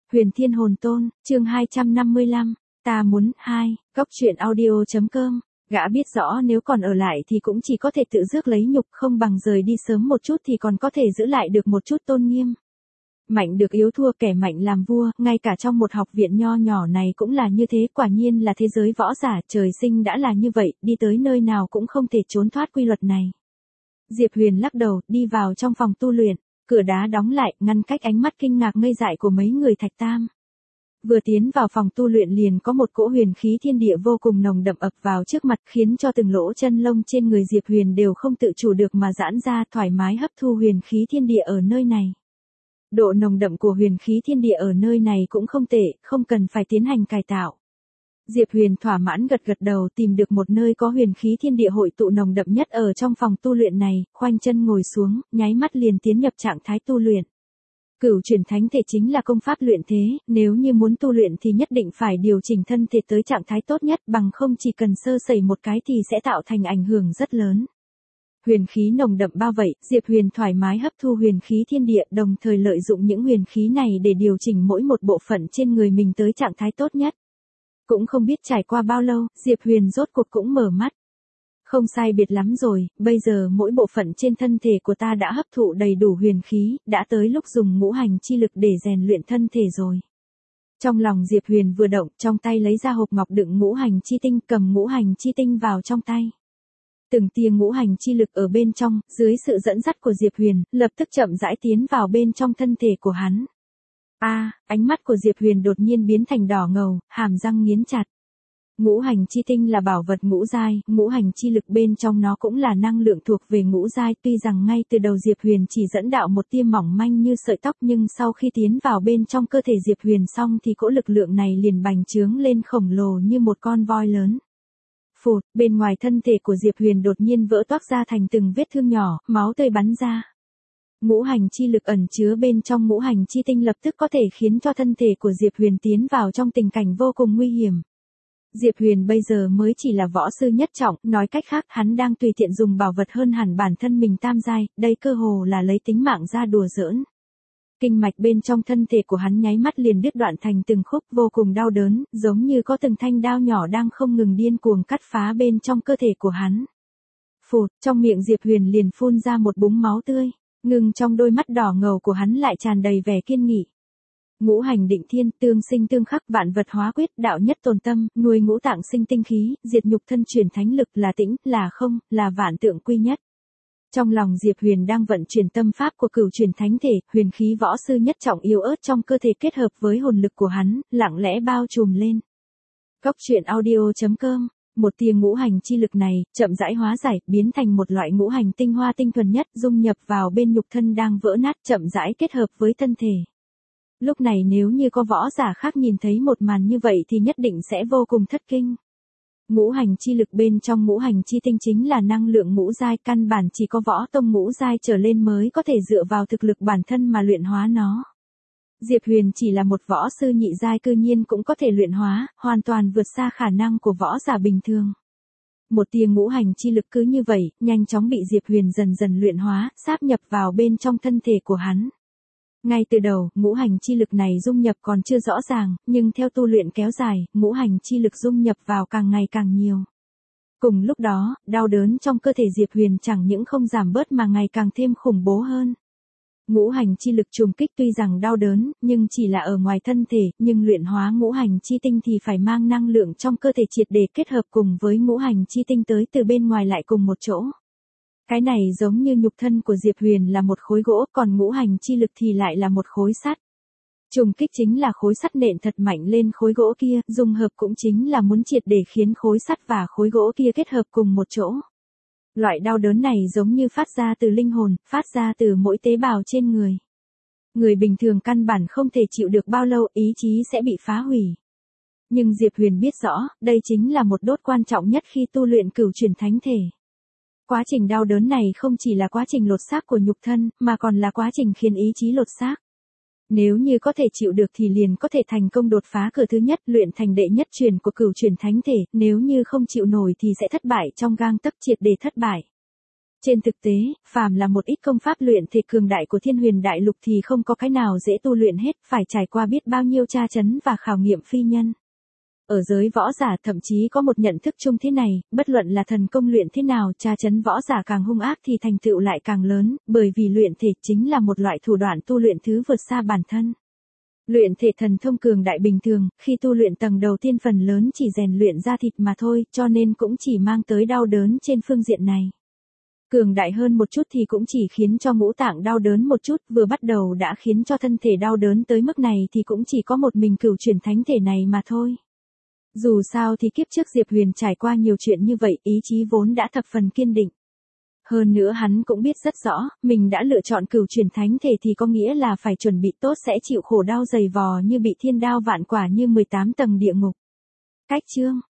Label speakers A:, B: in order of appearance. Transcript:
A: Huyền Thiên Hồn Tôn, chương 255, ta muốn, Góc truyện audio.com, gã biết rõ nếu còn ở lại thì cũng chỉ có thể tự rước lấy nhục, không bằng rời đi sớm một chút thì còn có thể giữ lại được một chút tôn nghiêm. Mạnh được yếu thua, kẻ mạnh làm vua, ngay cả trong một học viện nho nhỏ này cũng là như thế, quả nhiên là thế giới võ giả, trời sinh đã là như vậy, đi tới nơi nào cũng không thể trốn thoát quy luật này. Diệp Huyền lắc đầu, đi vào trong phòng tu luyện, cửa đá đóng lại, ngăn cách ánh mắt kinh ngạc ngây dại của mấy người Thạch Tam. Vừa tiến vào phòng tu luyện liền có một cỗ huyền khí thiên địa vô cùng nồng đậm ập vào trước mặt, khiến cho từng lỗ chân lông trên người Diệp Huyền đều không tự chủ được mà giãn ra, thoải mái hấp thu huyền khí thiên địa ở nơi này. Độ nồng đậm của huyền khí thiên địa ở nơi này cũng không tệ, không cần phải tiến hành cải tạo. Diệp Huyền thỏa mãn gật gật đầu, tìm được một nơi có huyền khí thiên địa hội tụ nồng đậm nhất ở trong phòng tu luyện này, khoanh chân ngồi xuống, nháy mắt liền tiến nhập trạng thái tu luyện. Cửu chuyển thánh thể chính là công pháp luyện thế, nếu như muốn tu luyện thì nhất định phải điều chỉnh thân thể tới trạng thái tốt nhất, bằng không chỉ cần sơ sẩy một cái thì sẽ tạo thành ảnh hưởng rất lớn. Huyền khí nồng đậm bao vậy, Diệp Huyền thoải mái hấp thu huyền khí thiên địa, đồng thời lợi dụng những huyền khí này để điều chỉnh mỗi một bộ phận trên người mình tới trạng thái tốt nhất. Cũng không biết trải qua bao lâu, Diệp Huyền rốt cuộc cũng mở mắt. Không sai biệt lắm rồi, bây giờ mỗi bộ phận trên thân thể của ta đã hấp thụ đầy đủ huyền khí, đã tới lúc dùng ngũ hành chi lực để rèn luyện thân thể rồi. Trong lòng Diệp Huyền vừa động, trong tay lấy ra hộp ngọc đựng ngũ hành chi tinh, cầm ngũ hành chi tinh vào trong tay. Từng tia ngũ hành chi lực ở bên trong, dưới sự dẫn dắt của Diệp Huyền, lập tức chậm rãi tiến vào bên trong thân thể của hắn. Ánh mắt của Diệp Huyền đột nhiên biến thành đỏ ngầu, hàm răng nghiến chặt. Ngũ hành chi tinh là bảo vật ngũ giai, ngũ hành chi lực bên trong nó cũng là năng lượng thuộc về ngũ giai, tuy rằng ngay từ đầu Diệp Huyền chỉ dẫn đạo một tia mỏng manh như sợi tóc, nhưng sau khi tiến vào bên trong cơ thể Diệp Huyền xong thì cỗ lực lượng này liền bành trướng lên khổng lồ như một con voi lớn. Phụt, bên ngoài thân thể của Diệp Huyền đột nhiên vỡ toác ra thành từng vết thương nhỏ, máu tươi bắn ra. Ngũ hành chi lực ẩn chứa bên trong ngũ hành chi tinh lập tức có thể khiến cho thân thể của Diệp Huyền tiến vào trong tình cảnh vô cùng nguy hiểm. Diệp Huyền bây giờ mới chỉ là võ sư nhất trọng, nói cách khác hắn đang tùy tiện dùng bảo vật hơn hẳn bản thân mình tam giai, đây cơ hồ là lấy tính mạng ra đùa giỡn. Kinh mạch bên trong thân thể của hắn nháy mắt liền đứt đoạn thành từng khúc, vô cùng đau đớn, giống như có từng thanh đao nhỏ đang không ngừng điên cuồng cắt phá bên trong cơ thể của hắn. Phụt, trong miệng Diệp Huyền liền phun ra một búng máu tươi, ngừng trong đôi mắt đỏ ngầu của hắn lại tràn đầy vẻ kiên nghị. Ngũ hành định thiên, tương sinh tương khắc, vạn vật hóa quyết, đạo nhất tồn tâm, nuôi ngũ tạng sinh tinh khí, diệt nhục thân chuyển thánh lực, là tĩnh, là không, là vạn tượng quy nhất. Trong lòng Diệp Huyền đang vận chuyển tâm pháp của cửu chuyển thánh thể, huyền khí võ sư nhất trọng yếu ớt trong cơ thể kết hợp với hồn lực của hắn, lặng lẽ bao trùm lên. Góc truyện audio.com, một tia ngũ hành chi lực này, chậm rãi hóa giải, biến thành một loại ngũ hành tinh hoa tinh thuần nhất, dung nhập vào bên nhục thân đang vỡ nát, chậm rãi kết hợp với thân thể. Lúc này nếu như có võ giả khác nhìn thấy một màn như vậy thì nhất định sẽ vô cùng thất kinh. Ngũ hành chi lực bên trong ngũ hành chi tinh chính là năng lượng ngũ giai, căn bản chỉ có võ tông ngũ giai trở lên mới có thể dựa vào thực lực bản thân mà luyện hóa nó. Diệp Huyền chỉ là một võ sư nhị giai cư nhiên cũng có thể luyện hóa, hoàn toàn vượt xa khả năng của võ giả bình thường. Một tia ngũ hành chi lực cứ như vậy, nhanh chóng bị Diệp Huyền dần dần luyện hóa, sáp nhập vào bên trong thân thể của hắn. Ngay từ đầu, ngũ hành chi lực này dung nhập còn chưa rõ ràng, nhưng theo tu luyện kéo dài, ngũ hành chi lực dung nhập vào càng ngày càng nhiều. Cùng lúc đó, đau đớn trong cơ thể Diệp Huyền chẳng những không giảm bớt mà ngày càng thêm khủng bố hơn. Ngũ hành chi lực trùng kích tuy rằng đau đớn, nhưng chỉ là ở ngoài thân thể, nhưng luyện hóa ngũ hành chi tinh thì phải mang năng lượng trong cơ thể triệt để kết hợp cùng với ngũ hành chi tinh tới từ bên ngoài lại cùng một chỗ. Cái này giống như nhục thân của Diệp Huyền là một khối gỗ, còn ngũ hành chi lực thì lại là một khối sắt. Trùng kích chính là khối sắt nện thật mạnh lên khối gỗ kia, dung hợp cũng chính là muốn triệt để khiến khối sắt và khối gỗ kia kết hợp cùng một chỗ. Loại đau đớn này giống như phát ra từ linh hồn, phát ra từ mỗi tế bào trên người. Người bình thường căn bản không thể chịu được bao lâu, ý chí sẽ bị phá hủy. Nhưng Diệp Huyền biết rõ, đây chính là một đốt quan trọng nhất khi tu luyện cửu chuyển thánh thể. Quá trình đau đớn này không chỉ là quá trình lột xác của nhục thân, mà còn là quá trình khiến ý chí lột xác. Nếu như có thể chịu được thì liền có thể thành công đột phá cửa thứ nhất, luyện thành đệ nhất truyền của cửu chuyển thánh thể, nếu như không chịu nổi thì sẽ thất bại trong gang tấc, triệt để thất bại. Trên thực tế, phàm là một ít công pháp luyện thể cường đại của Thiên Huyền Đại Lục thì không có cái nào dễ tu luyện hết, phải trải qua biết bao nhiêu tra chấn và khảo nghiệm phi nhân. Ở giới võ giả thậm chí có một nhận thức chung thế này, bất luận là thần công luyện thế nào, tra chấn võ giả càng hung ác thì thành tựu lại càng lớn, bởi vì luyện thể chính là một loại thủ đoạn tu luyện thứ vượt xa bản thân. Luyện thể thần thông cường đại bình thường, khi tu luyện tầng đầu tiên phần lớn chỉ rèn luyện ra thịt mà thôi, cho nên cũng chỉ mang tới đau đớn trên phương diện này. Cường đại hơn một chút thì cũng chỉ khiến cho ngũ tạng đau đớn một chút, vừa bắt đầu đã khiến cho thân thể đau đớn tới mức này thì cũng chỉ có một mình cửu chuyển thánh thể này mà thôi. Dù sao thì kiếp trước Diệp Huyền trải qua nhiều chuyện như vậy, ý chí vốn đã thập phần kiên định. Hơn nữa hắn cũng biết rất rõ, mình đã lựa chọn cửu chuyển thánh thể thì có nghĩa là phải chuẩn bị tốt sẽ chịu khổ đau dày vò như bị thiên đao vạn quả như 18 tầng địa ngục. Cách chương